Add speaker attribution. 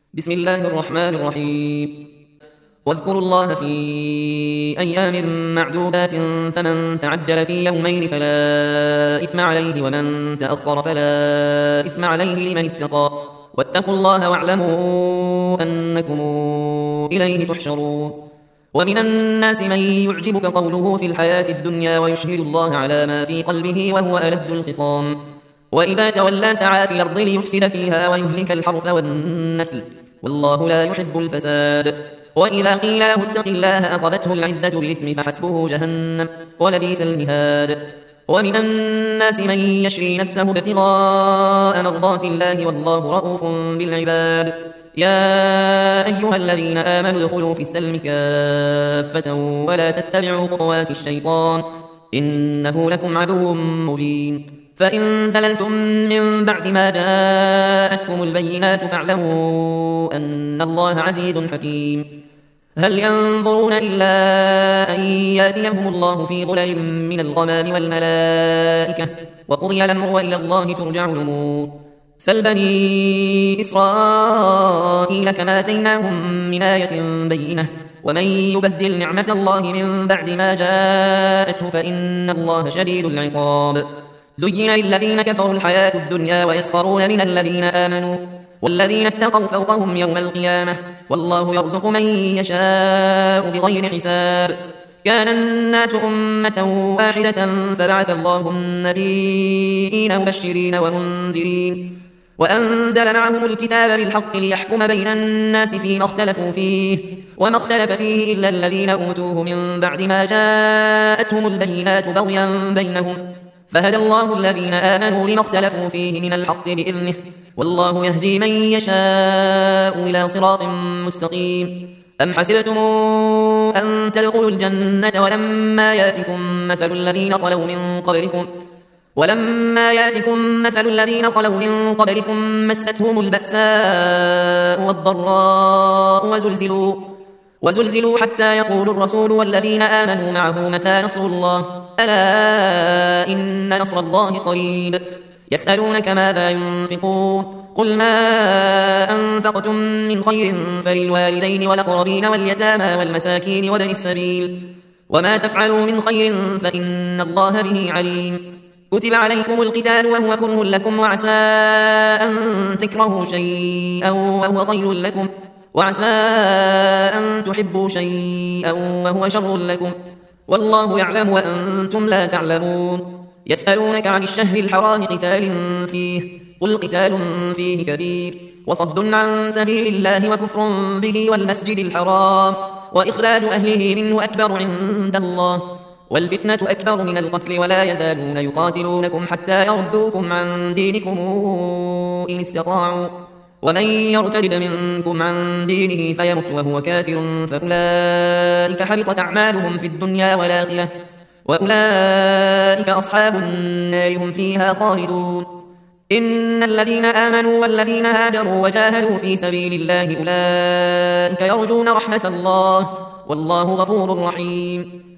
Speaker 1: بسم الله الرحمن الرحيم. واذكروا الله في أيام معدودات، فمن تعجل في يومين فلا إثم عليه، ومن تأخر فلا إثم عليه لمن اتقى. واتقوا الله واعلموا أنكم إليه تحشرون. ومن الناس من يعجبك قوله في الحياة الدنيا ويشهد الله على ما في قلبه وهو ألد الخصام. وإذا تولى سعى في الأرض ليفسد فيها ويهلك الحرث والنسل، والله لا يحب الفساد. وإذا قيل له اتق الله أخذته العزة بالإثم فحسبه جهنم ولبئس المهاد. ومن الناس من يشري نفسه ابتغاء مرضات الله والله رؤوف بالعباد. يا أيها الذين آمنوا ادخلوا في السلم كافة ولا تتبعوا خطوات الشيطان إنه لكم عدو مبين. فإن زللتم من بعد ما جاءتكم البينات فاعلموا أن الله عزيز حكيم. هل ينظرون إلا أن يأتيهم الله في ظلل من الغمام والملائكة وقضي الأمر وإلى الله ترجع الأمور. سل بني إسرائيل كما آتيناهم من آية بينة، ومن يبدل نعمة الله من بعد ما جاءته فإن الله شديد العقاب. زين للذين كفروا الحياة الدنيا ويسخرون من الذين آمنوا، والذين اتقوا فوقهم يوم القيامة والله يرزق من يشاء بغير حساب. كان الناس أمة واحدة فبعث الله النبيين مبشرين ومنذرين، وأنزل معهم الكتاب بالحق ليحكم بين الناس فيما اختلفوا فيه، وما اختلف فيه إلا الذين أوتوه من بعد ما جاءتهم البينات بغيا بينهم، فهدى الله الذين آمنوا لما اختلفوا فيه من الحق بإذنه، والله يهدي من يشاء إلى صراط مستقيم. أم حسبتم أن تدخلوا الجنة ولما يأتكم مثل الذين خلوا من قبلكم مستهم البأساء والضراء وزلزلوا حتى يقول الرسول والذين آمنوا معه متى نصر الله، ألا إن نصر الله قريب. يسألونك ماذا ينفقون قل ما أنفقتم من خير فللوالدين والأقربين واليتامى والمساكين وابن السبيل، وما تفعلوا من خير فإن الله به عليم. كتب عليكم القتال وهو كره لكم، وعسى أن تكرهوا شيئا وهو خير لكم، وعسى أن تحبوا شيئا وهو شر لكم، والله يعلم وأنتم لا تعلمون. يسألونك عن الشهر الحرام قتال فيه قل قتال فيه كبير، وصد عن سبيل الله وكفر به والمسجد الحرام وإخراج أهله منه أكبر عند الله، والفتنة أكبر من القتل، ولا يزالون يقاتلونكم حتى يردوكم عن دينكم إن استطاعوا، ومن يرتد منكم عن دينه فيمت وهو كافر فأولئك حبطت أعمالهم في الدنيا والآخرة، وأولئك أصحاب النار هم فيها خالدون. إن الذين آمنوا والذين هاجروا وجاهدوا في سبيل الله أولئك يرجون رحمة الله، والله غفور رحيم.